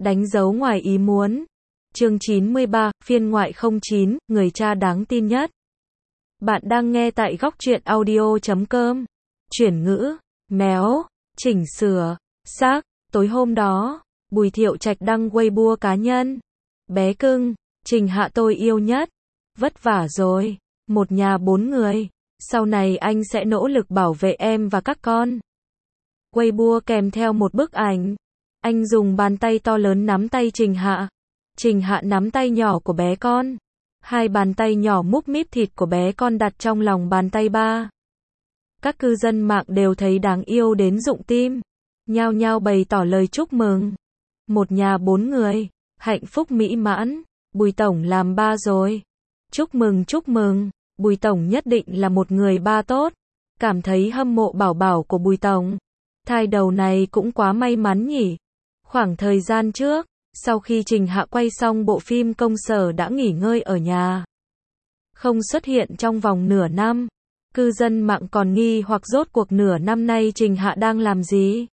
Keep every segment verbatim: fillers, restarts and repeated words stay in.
Đánh dấu ngoài ý muốn. Chương chín mươi ba, phiên ngoại không chín, người cha đáng tin nhất. Bạn đang nghe tại góc truyện audio chấm com. Chuyển ngữ, méo, chỉnh sửa, xác. Tối hôm đó, Bùi Thiệu Trạch đăng Weibo cá nhân. Bé cưng, Trình Hạ tôi yêu nhất. Vất vả rồi, một nhà bốn người. Sau này anh sẽ nỗ lực bảo vệ em và các con. Weibo kèm theo một bức ảnh. Anh dùng bàn tay to lớn nắm tay Trình Hạ. Trình Hạ nắm tay nhỏ của bé con. Hai bàn tay nhỏ múc míp thịt của bé con đặt trong lòng bàn tay ba. Các cư dân mạng đều thấy đáng yêu đến rụng tim. Nhao nhao bày tỏ lời chúc mừng. Một nhà bốn người, hạnh phúc mỹ mãn. Bùi Tổng làm ba rồi. Chúc mừng chúc mừng, Bùi Tổng nhất định là một người ba tốt. Cảm thấy hâm mộ bảo bảo của Bùi Tổng. Thai đầu này cũng quá may mắn nhỉ. Khoảng thời gian trước, sau khi Trình Hạ quay xong bộ phim công sở đã nghỉ ngơi ở nhà. Không xuất hiện trong vòng nửa năm. Cư dân mạng còn nghi hoặc rốt cuộc nửa năm nay Trình Hạ đang làm gì.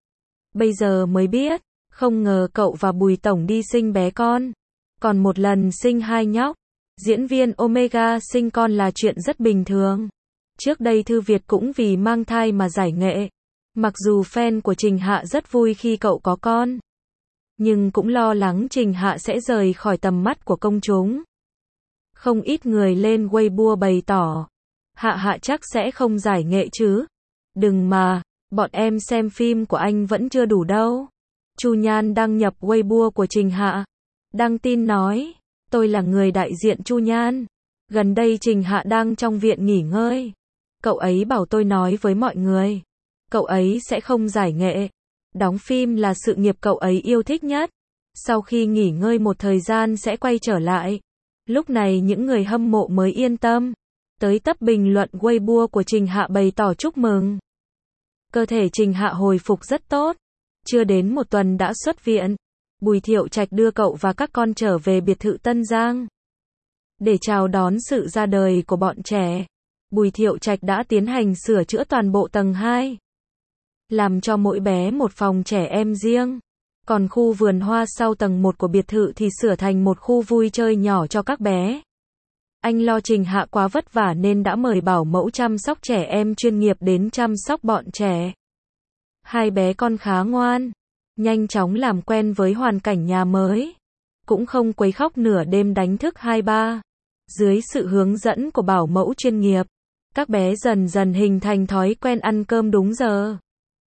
Bây giờ mới biết, không ngờ cậu và Bùi Tổng đi sinh bé con. Còn một lần sinh hai nhóc. Diễn viên Omega sinh con là chuyện rất bình thường. Trước đây Thư Việt cũng vì mang thai mà giải nghệ. Mặc dù fan của Trình Hạ rất vui khi cậu có con, nhưng cũng lo lắng Trình Hạ sẽ rời khỏi tầm mắt của công chúng. Không ít người lên Weibo bày tỏ, Hạ Hạ chắc sẽ không giải nghệ chứ. Đừng mà, bọn em xem phim của anh vẫn chưa đủ đâu. Chu Nhan đăng nhập Weibo của Trình Hạ. Đăng tin nói, tôi là người đại diện Chu Nhan. Gần đây Trình Hạ đang trong viện nghỉ ngơi. Cậu ấy bảo tôi nói với mọi người. Cậu ấy sẽ không giải nghệ. Đóng phim là sự nghiệp cậu ấy yêu thích nhất. Sau khi nghỉ ngơi một thời gian sẽ quay trở lại. Lúc này những người hâm mộ mới yên tâm. Tới tấp bình luận Weibo của Trình Hạ bày tỏ chúc mừng. Cơ thể Trình Hạ hồi phục rất tốt. Chưa đến một tuần đã xuất viện. Bùi Thiệu Trạch đưa cậu và các con trở về biệt thự Tân Giang. Để chào đón sự ra đời của bọn trẻ, Bùi Thiệu Trạch đã tiến hành sửa chữa toàn bộ tầng hai. Làm cho mỗi bé một phòng trẻ em riêng. Còn khu vườn hoa sau tầng một của biệt thự thì sửa thành một khu vui chơi nhỏ cho các bé. Anh lo Trình Hạ quá vất vả nên đã mời bảo mẫu chăm sóc trẻ em chuyên nghiệp đến chăm sóc bọn trẻ. Hai bé con khá ngoan, nhanh chóng làm quen với hoàn cảnh nhà mới. Cũng không quấy khóc nửa đêm đánh thức hai ba. Dưới sự hướng dẫn của bảo mẫu chuyên nghiệp, các bé dần dần hình thành thói quen ăn cơm đúng giờ.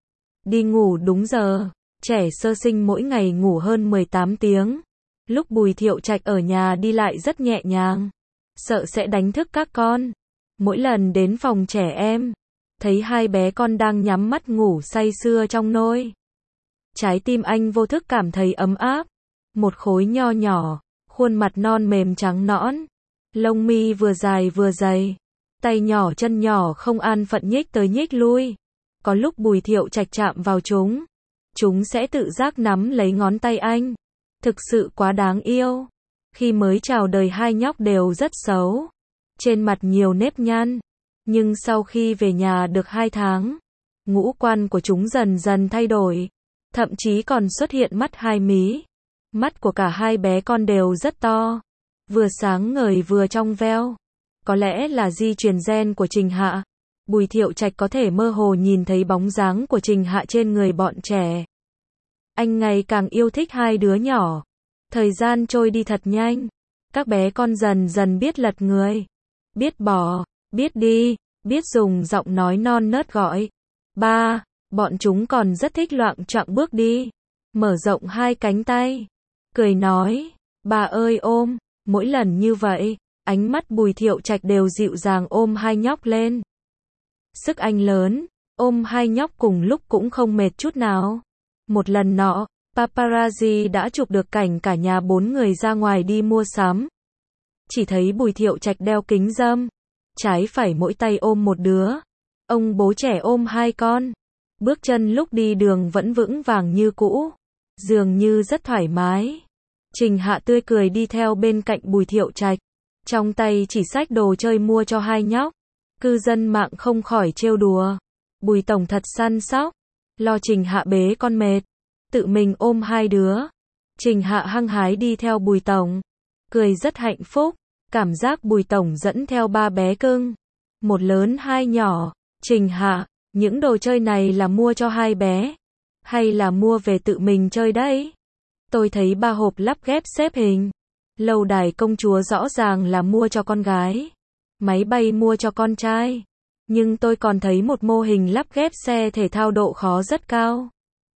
Đi ngủ đúng giờ. Trẻ sơ sinh mỗi ngày ngủ hơn mười tám tiếng. Lúc Bùi Thiệu Trạch ở nhà đi lại rất nhẹ nhàng. Sợ sẽ đánh thức các con. Mỗi lần đến phòng trẻ em, thấy hai bé con đang nhắm mắt ngủ say sưa trong nôi. Trái tim anh vô thức cảm thấy ấm áp. Một khối nho nhỏ, khuôn mặt non mềm trắng nõn. Lông mi vừa dài vừa dày. Tay nhỏ chân nhỏ không an phận nhích tới nhích lui. Có lúc Bùi Thiệu Trạch chạm vào chúng. Chúng sẽ tự giác nắm lấy ngón tay anh. Thực sự quá đáng yêu. Khi mới chào đời hai nhóc đều rất xấu. Trên mặt nhiều nếp nhăn. Nhưng sau khi về nhà được hai tháng, ngũ quan của chúng dần dần thay đổi. Thậm chí còn xuất hiện mắt hai mí. Mắt của cả hai bé con đều rất to. Vừa sáng ngời vừa trong veo. Có lẽ là di truyền gen của Trình Hạ. Bùi Thiệu Trạch có thể mơ hồ nhìn thấy bóng dáng của Trình Hạ trên người bọn trẻ. Anh ngày càng yêu thích hai đứa nhỏ. Thời gian trôi đi thật nhanh. Các bé con dần dần biết lật người. Biết bò, biết đi, biết dùng giọng nói non nớt gọi. Ba, bọn chúng còn rất thích loạng choạng bước đi. Mở rộng hai cánh tay. Cười nói, bà ơi ôm. Mỗi lần như vậy, ánh mắt Bùi Thiệu Trạch đều dịu dàng ôm hai nhóc lên. Sức anh lớn, ôm hai nhóc cùng lúc cũng không mệt chút nào. Một lần nọ, paparazzi đã chụp được cảnh cả nhà bốn người ra ngoài đi mua sắm. Chỉ thấy Bùi Thiệu Trạch đeo kính râm, trái phải mỗi tay ôm một đứa. Ông bố trẻ ôm hai con. Bước chân lúc đi đường vẫn vững vàng như cũ, dường như rất thoải mái. Trình Hạ tươi cười đi theo bên cạnh Bùi Thiệu Trạch, trong tay chỉ xách đồ chơi mua cho hai nhóc. Cư dân mạng không khỏi trêu đùa. Bùi Tổng thật săn sóc, lo Trình Hạ bế con mệt, tự mình ôm hai đứa. Trình Hạ hăng hái đi theo Bùi Tổng, cười rất hạnh phúc, cảm giác Bùi Tổng dẫn theo ba bé cưng, một lớn hai nhỏ. Trình Hạ, những đồ chơi này là mua cho hai bé, hay là mua về tự mình chơi đấy? Tôi thấy ba hộp lắp ghép xếp hình. Lâu đài công chúa rõ ràng là mua cho con gái, máy bay mua cho con trai. Nhưng tôi còn thấy một mô hình lắp ghép xe thể thao độ khó rất cao.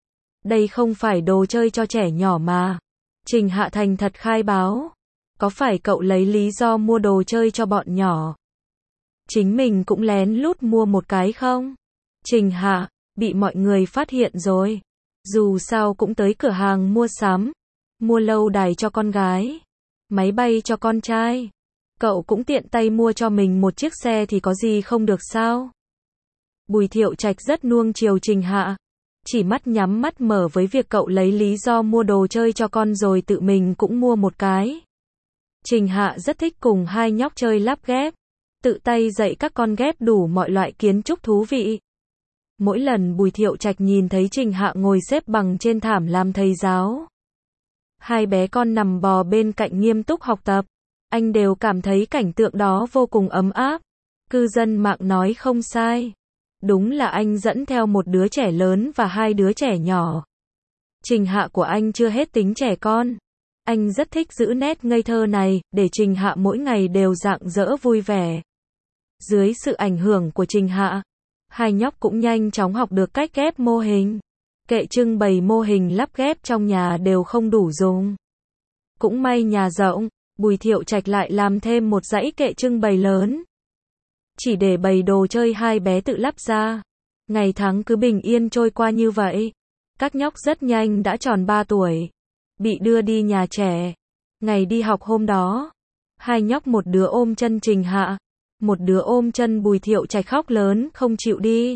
Đây không phải đồ chơi cho trẻ nhỏ mà. Trình Hạ thành thật khai báo. Có phải cậu lấy lý do mua đồ chơi cho bọn nhỏ, chính mình cũng lén lút mua một cái không? Trình Hạ, bị mọi người phát hiện rồi. Dù sao cũng tới cửa hàng mua sắm, mua lâu đài cho con gái, máy bay cho con trai. Cậu cũng tiện tay mua cho mình một chiếc xe thì có gì không được sao? Bùi Thiệu Trạch rất nuông chiều Trình Hạ, chỉ mắt nhắm mắt mở với việc cậu lấy lý do mua đồ chơi cho con rồi tự mình cũng mua một cái. Trình Hạ rất thích cùng hai nhóc chơi lắp ghép, tự tay dạy các con ghép đủ mọi loại kiến trúc thú vị. Mỗi lần Bùi Thiệu Trạch nhìn thấy Trình Hạ ngồi xếp bằng trên thảm làm thầy giáo, hai bé con nằm bò bên cạnh nghiêm túc học tập, anh đều cảm thấy cảnh tượng đó vô cùng ấm áp. Cư dân mạng nói không sai. Đúng là anh dẫn theo một đứa trẻ lớn và hai đứa trẻ nhỏ. Trình Hạ của anh chưa hết tính trẻ con. Anh rất thích giữ nét ngây thơ này, để Trình Hạ mỗi ngày đều rạng rỡ vui vẻ. Dưới sự ảnh hưởng của Trình Hạ, hai nhóc cũng nhanh chóng học được cách ghép mô hình. Kệ trưng bày mô hình lắp ghép trong nhà đều không đủ dùng. Cũng may nhà rộng, Bùi Thiệu Trạch lại làm thêm một dãy kệ trưng bày lớn, chỉ để bày đồ chơi hai bé tự lắp ra. Ngày tháng cứ bình yên trôi qua như vậy. Các nhóc rất nhanh đã tròn ba tuổi, bị đưa đi nhà trẻ. Ngày đi học hôm đó, hai nhóc một đứa ôm chân Trình Hạ, một đứa ôm chân Bùi Thiệu Trạch khóc lớn không chịu đi.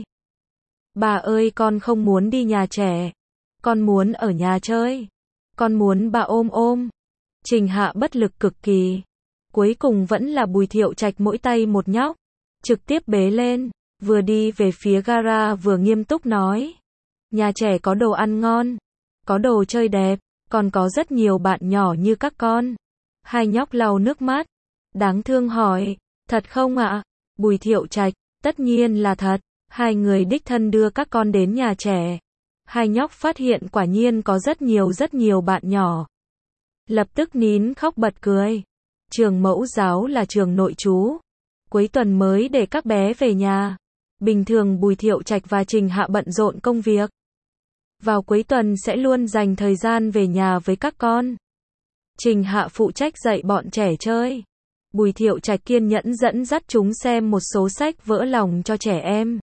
Bà ơi, con không muốn đi nhà trẻ, con muốn ở nhà chơi, con muốn bà ôm ôm. Trình Hạ bất lực cực kỳ. Cuối cùng vẫn là Bùi Thiệu Trạch mỗi tay một nhóc, trực tiếp bế lên, vừa đi về phía gara vừa nghiêm túc nói. Nhà trẻ có đồ ăn ngon, có đồ chơi đẹp, còn có rất nhiều bạn nhỏ như các con. Hai nhóc lau nước mắt, đáng thương hỏi, thật không ạ? Bùi Thiệu Trạch, tất nhiên là thật. Hai người đích thân đưa các con đến nhà trẻ. Hai nhóc phát hiện quả nhiên có rất nhiều rất nhiều bạn nhỏ. Lập tức nín khóc bật cười. Trường mẫu giáo là trường nội trú. Cuối tuần mới để các bé về nhà. Bình thường Bùi Thiệu Trạch và Trình Hạ bận rộn công việc. Vào cuối tuần sẽ luôn dành thời gian về nhà với các con. Trình Hạ phụ trách dạy bọn trẻ chơi. Bùi Thiệu Trạch kiên nhẫn dẫn dắt chúng xem một số sách vỡ lòng cho trẻ em.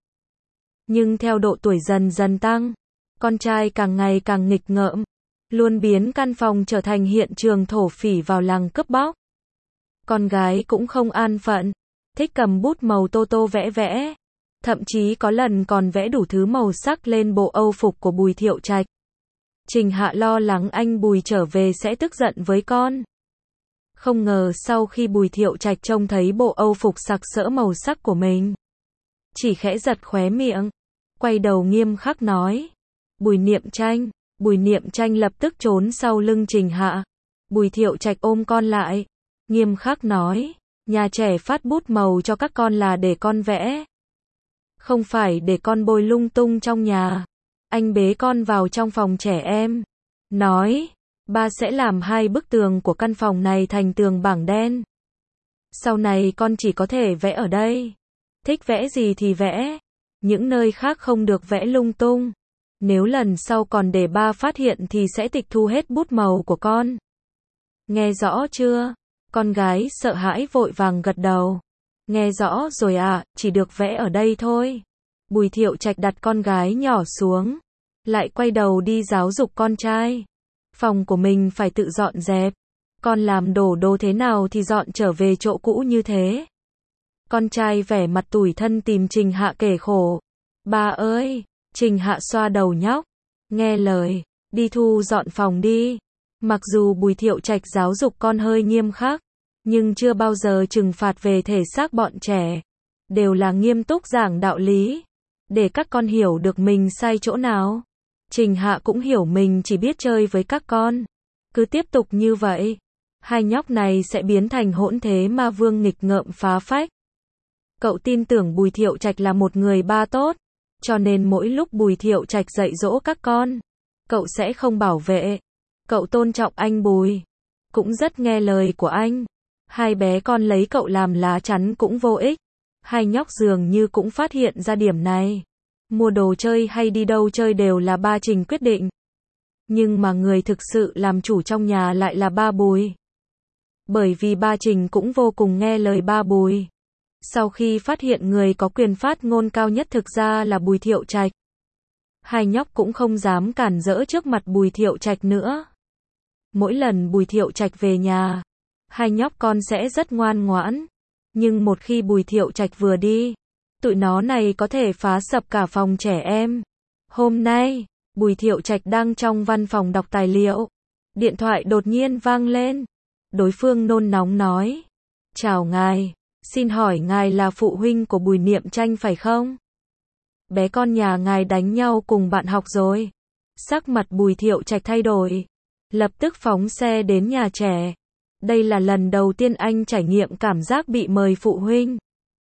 Nhưng theo độ tuổi dần dần tăng, con trai càng ngày càng nghịch ngợm, luôn biến căn phòng trở thành hiện trường thổ phỉ vào làng cướp bóc. Con gái cũng không an phận, thích cầm bút màu tô tô vẽ vẽ, thậm chí có lần còn vẽ đủ thứ màu sắc lên bộ âu phục của Bùi Thiệu Trạch. Trình Hạ lo lắng anh Bùi trở về sẽ tức giận với con. Không ngờ sau khi Bùi Thiệu Trạch trông thấy bộ âu phục sặc sỡ màu sắc của mình, chỉ khẽ giật khóe miệng, quay đầu nghiêm khắc nói. Bùi Niệm Tranh. Bùi Niệm Tranh lập tức trốn sau lưng Trình Hạ. Bùi Thiệu Trạch ôm con lại, nghiêm khắc nói. Nhà trẻ phát bút màu cho các con là để con vẽ, không phải để con bôi lung tung trong nhà. Anh bế con vào trong phòng trẻ em, nói. Ba sẽ làm hai bức tường của căn phòng này thành tường bảng đen. Sau này con chỉ có thể vẽ ở đây. Thích vẽ gì thì vẽ. Những nơi khác không được vẽ lung tung. Nếu lần sau còn để ba phát hiện thì sẽ tịch thu hết bút màu của con. Nghe rõ chưa? Con gái sợ hãi vội vàng gật đầu. Nghe rõ rồi ạ, chỉ được vẽ ở đây thôi. Bùi Thiệu Trạch đặt con gái nhỏ xuống, lại quay đầu đi giáo dục con trai. Phòng của mình phải tự dọn dẹp. Con làm đổ đồ thế nào thì dọn trở về chỗ cũ như thế. Con trai vẻ mặt tủi thân tìm Trình Hạ kể khổ. Ba ơi! Trình Hạ xoa đầu nhóc. Nghe lời, đi thu dọn phòng đi. Mặc dù Bùi Thiệu Trạch giáo dục con hơi nghiêm khắc, nhưng chưa bao giờ trừng phạt về thể xác bọn trẻ. Đều là nghiêm túc giảng đạo lý, để các con hiểu được mình sai chỗ nào. Trình Hạ cũng hiểu mình chỉ biết chơi với các con, Cứ tiếp tục như vậy, hai nhóc này sẽ biến thành hỗn thế ma vương nghịch ngợm phá phách. Cậu tin tưởng Bùi Thiệu Trạch là một người ba tốt, cho nên mỗi lúc Bùi Thiệu Trạch dạy dỗ các con, cậu sẽ không bảo vệ. Cậu tôn trọng anh Bùi, cũng rất nghe lời của anh. Hai bé con lấy cậu làm lá chắn cũng vô ích. Hai nhóc dường như cũng phát hiện ra điểm này. Mua đồ chơi hay đi đâu chơi đều là ba Trình quyết định. Nhưng mà người thực sự làm chủ trong nhà lại là ba Bùi. Bởi vì ba Trình cũng vô cùng nghe lời ba Bùi. Sau khi phát hiện người có quyền phát ngôn cao nhất thực ra là Bùi Thiệu Trạch, hai nhóc cũng không dám cản rỡ trước mặt Bùi Thiệu Trạch nữa. Mỗi lần Bùi Thiệu Trạch về nhà, hai nhóc con sẽ rất ngoan ngoãn. Nhưng một khi Bùi Thiệu Trạch vừa đi, tụi nó này có thể phá sập cả phòng trẻ em. Hôm nay, Bùi Thiệu Trạch đang trong văn phòng đọc tài liệu. Điện thoại đột nhiên vang lên. Đối phương nôn nóng nói: "Chào ngài, xin hỏi ngài là phụ huynh của Bùi Niệm Tranh phải không? Bé con nhà ngài đánh nhau cùng bạn học rồi." Sắc mặt Bùi Thiệu Trạch thay đổi, lập tức phóng xe đến nhà trẻ. Đây là lần đầu tiên anh trải nghiệm cảm giác bị mời phụ huynh.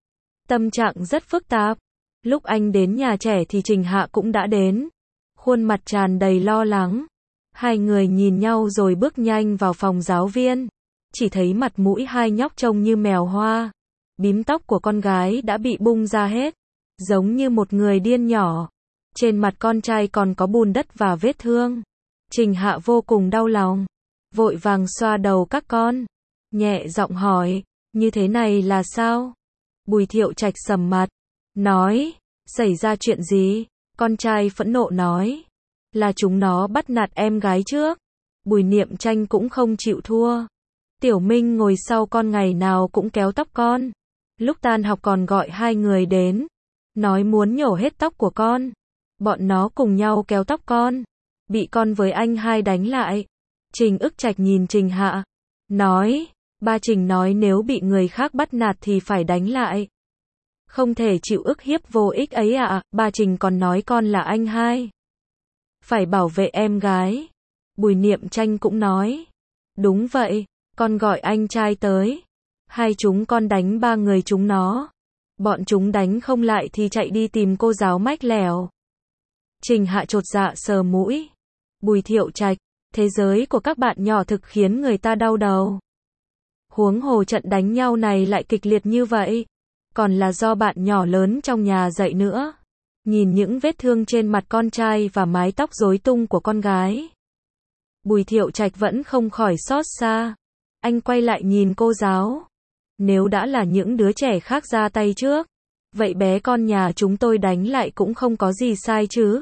Tâm trạng rất phức tạp. Lúc anh đến nhà trẻ thì Trình Hạ cũng đã đến. Khuôn mặt tràn đầy lo lắng. Hai người nhìn nhau rồi bước nhanh vào phòng giáo viên. Chỉ thấy mặt mũi hai nhóc trông như mèo hoa. Bím tóc của con gái đã bị bung ra hết, giống như một người điên nhỏ. Trên mặt con trai còn có bùn đất và vết thương. Trình Hạ vô cùng đau lòng, vội vàng xoa đầu các con, nhẹ giọng hỏi: "Như thế này là sao?" Bùi Thiệu Trạch sầm mặt, nói: "Xảy ra chuyện gì?" Con trai phẫn nộ nói: "Là chúng nó bắt nạt em gái trước." Bùi Niệm Tranh cũng không chịu thua. Tiểu Minh ngồi sau con ngày nào cũng kéo tóc con. Lúc tan học còn gọi hai người đến, nói muốn nhổ hết tóc của con. Bọn nó cùng nhau kéo tóc con, bị con với anh hai đánh lại. Trình Ức Trạch nhìn Trình Hạ, nói: "Ba Trình nói nếu bị người khác bắt nạt thì phải đánh lại. Không thể chịu ức hiếp vô ích ấy ạ." Ba Trình còn nói con là anh hai, phải bảo vệ em gái. Bùi Niệm Tranh cũng nói: "Đúng vậy, con gọi anh trai tới. Hai chúng con đánh ba người chúng nó. Bọn chúng đánh không lại thì chạy đi tìm cô giáo mách lẻo." Trình Hạ chột dạ sờ mũi. Bùi Thiệu Trạch, thế giới của các bạn nhỏ thực khiến người ta đau đầu. Huống hồ trận đánh nhau này lại kịch liệt như vậy, còn là do bạn nhỏ lớn trong nhà dạy nữa. Nhìn những vết thương trên mặt con trai và mái tóc rối tung của con gái, Bùi Thiệu Trạch vẫn không khỏi xót xa. Anh quay lại nhìn cô giáo. Nếu đã là những đứa trẻ khác ra tay trước, vậy bé con nhà chúng tôi đánh lại cũng không có gì sai chứ.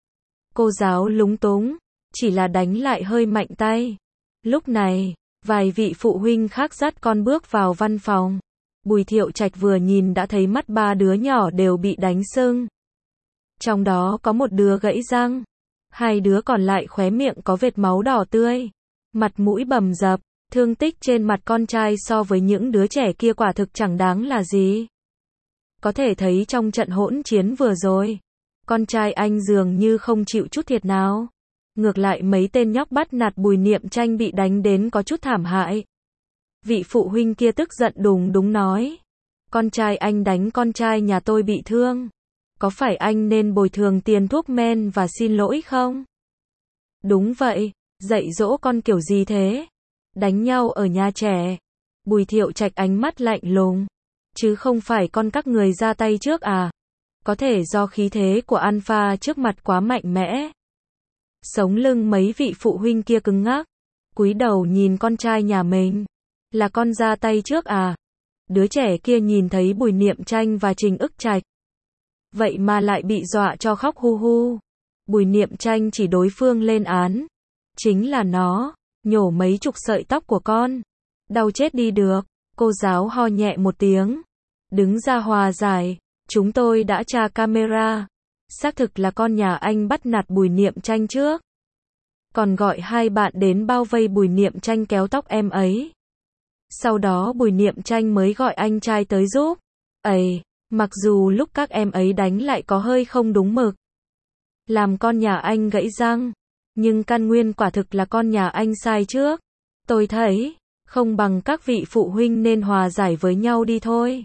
Cô giáo lúng túng, chỉ là đánh lại hơi mạnh tay. Lúc này, vài vị phụ huynh khác dắt con bước vào văn phòng. Bùi Thiệu Trạch vừa nhìn đã thấy mắt ba đứa nhỏ đều bị đánh sưng. Trong đó có một đứa gãy răng, hai đứa còn lại khóe miệng có vệt máu đỏ tươi, mặt mũi bầm dập. Thương tích trên mặt con trai so với những đứa trẻ kia quả thực chẳng đáng là gì. Có thể thấy trong trận hỗn chiến vừa rồi, con trai anh dường như không chịu chút thiệt nào. Ngược lại mấy tên nhóc bắt nạt Bùi Niệm Tranh bị đánh đến có chút thảm hại. Vị phụ huynh kia tức giận đùng đùng nói: "Con trai anh đánh con trai nhà tôi bị thương. Có phải anh nên bồi thường tiền thuốc men và xin lỗi không?" "Đúng vậy, dạy dỗ con kiểu gì thế? Đánh nhau ở nhà trẻ." Bùi Thiệu Trạch ánh mắt lạnh lùng: "Chứ không phải con các người ra tay trước à? Có thể do khí thế của Alpha trước mặt quá mạnh mẽ." Sống lưng mấy vị phụ huynh kia cứng ngắc, cúi đầu nhìn con trai nhà mình. "Là con ra tay trước à?" Đứa trẻ kia nhìn thấy Bùi Niệm Tranh và Trình Ức Trạch, vậy mà lại bị dọa cho khóc hu hu. Bùi Niệm Tranh chỉ đối phương lên án: "Chính là nó, nhổ mấy chục sợi tóc của con. Đau chết đi được." Cô giáo ho nhẹ một tiếng, đứng ra hòa giải: "Chúng tôi đã tra camera, xác thực là con nhà anh bắt nạt Bùi Niệm Tranh trước. Còn gọi hai bạn đến bao vây Bùi Niệm Tranh kéo tóc em ấy. Sau đó Bùi Niệm Tranh mới gọi anh trai tới giúp. Ây, mặc dù lúc các em ấy đánh lại có hơi không đúng mực, làm con nhà anh gãy răng, Nhưng căn nguyên quả thực là con nhà anh sai trước. Tôi thấy, không bằng các vị phụ huynh nên hòa giải với nhau đi thôi.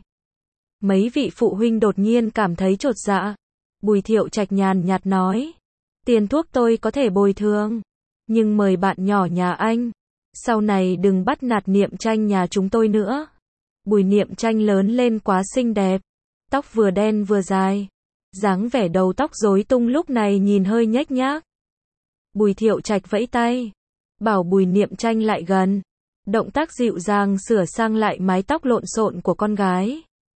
Mấy vị phụ huynh đột nhiên cảm thấy chột dạ. Bùi Thiệu Trạch nhàn nhạt nói. Tiền thuốc tôi có thể bồi thường. Nhưng mời bạn nhỏ nhà anh. Sau này đừng bắt nạt Niệm Tranh nhà chúng tôi nữa. Bùi Niệm Tranh lớn lên quá xinh đẹp. Tóc vừa đen vừa dài. Dáng vẻ đầu tóc rối tung lúc này nhìn hơi nhếch nhác. Bùi Thiệu Trạch vẫy tay. Bảo Bùi Niệm Tranh lại gần. Động tác dịu dàng sửa sang lại mái tóc lộn xộn của con gái.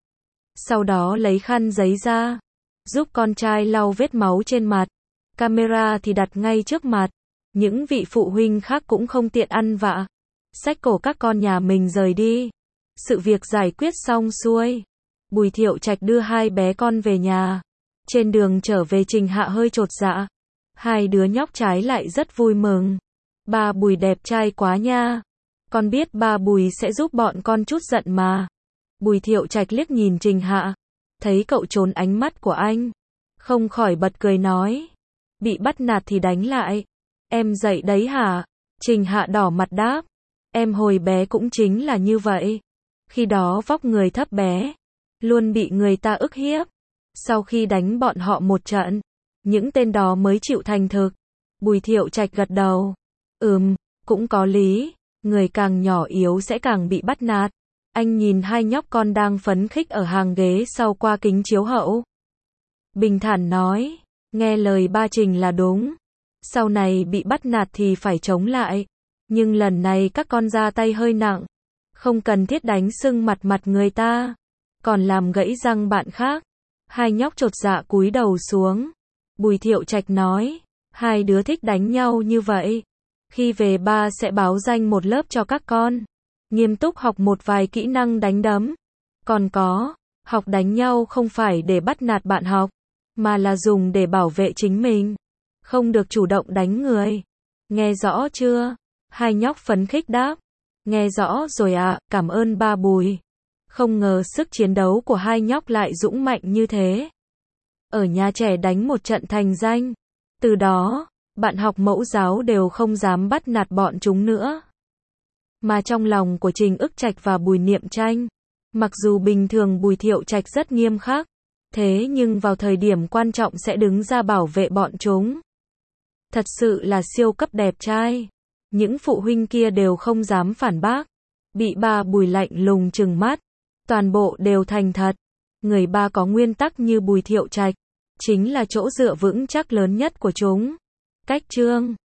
Sau đó lấy khăn giấy ra. Giúp con trai lau vết máu trên mặt. Camera thì đặt ngay trước mặt. Những vị phụ huynh khác cũng không tiện ăn vạ. Xách cổ các con nhà mình rời đi. Sự việc giải quyết xong xuôi. Bùi Thiệu Trạch đưa hai bé con về nhà. Trên đường trở về Trình Hạ hơi chột dạ. Hai đứa nhóc trái lại rất vui mừng. Ba Bùi đẹp trai quá nha. Con biết ba Bùi sẽ giúp bọn con chút giận mà. Bùi Thiệu Trạch liếc nhìn Trình Hạ. Thấy cậu trốn ánh mắt của anh. Không khỏi bật cười nói. Bị bắt nạt thì đánh lại. Em dạy đấy hả? Trình Hạ đỏ mặt đáp. Em hồi bé cũng chính là như vậy. Khi đó vóc người thấp bé. Luôn bị người ta ức hiếp. Sau khi đánh bọn họ một trận. Những tên đó mới chịu thành thực. Bùi Thiệu Trạch gật đầu. Ừm, cũng có lý. Người càng nhỏ yếu sẽ càng bị bắt nạt. Anh nhìn hai nhóc con đang phấn khích ở hàng ghế sau qua kính chiếu hậu. Bình thản nói. Nghe lời ba Trình là đúng. Sau này bị bắt nạt thì phải chống lại. Nhưng lần này các con ra tay hơi nặng. Không cần thiết đánh sưng mặt mặt người ta. Còn làm gãy răng bạn khác. Hai nhóc chột dạ cúi đầu xuống. Bùi Thiệu Trạch nói. Hai đứa thích đánh nhau như vậy. Khi về ba sẽ báo danh một lớp cho các con. Nghiêm túc học một vài kỹ năng đánh đấm. Còn có, học đánh nhau không phải để bắt nạt bạn học. Mà là dùng để bảo vệ chính mình. Không được chủ động đánh người. Nghe rõ chưa? Hai nhóc phấn khích đáp. Nghe rõ rồi ạ, cảm ơn ba Bùi. Không ngờ sức chiến đấu của hai nhóc lại dũng mạnh như thế. Ở nhà trẻ đánh một trận thành danh. Từ đó, bạn học mẫu giáo đều không dám bắt nạt bọn chúng nữa. Mà trong lòng của Trình Ức Trạch và Bùi Niệm Tranh, mặc dù bình thường Bùi Thiệu Trạch rất nghiêm khắc, thế nhưng vào thời điểm quan trọng sẽ đứng ra bảo vệ bọn chúng. Thật sự là siêu cấp đẹp trai. Những phụ huynh kia đều không dám phản bác. Bị ba Bùi lạnh lùng trừng mắt. Toàn bộ đều thành thật. Người ba có nguyên tắc như Bùi Thiệu Trạch. Chính là chỗ dựa vững chắc lớn nhất của chúng. Cách chương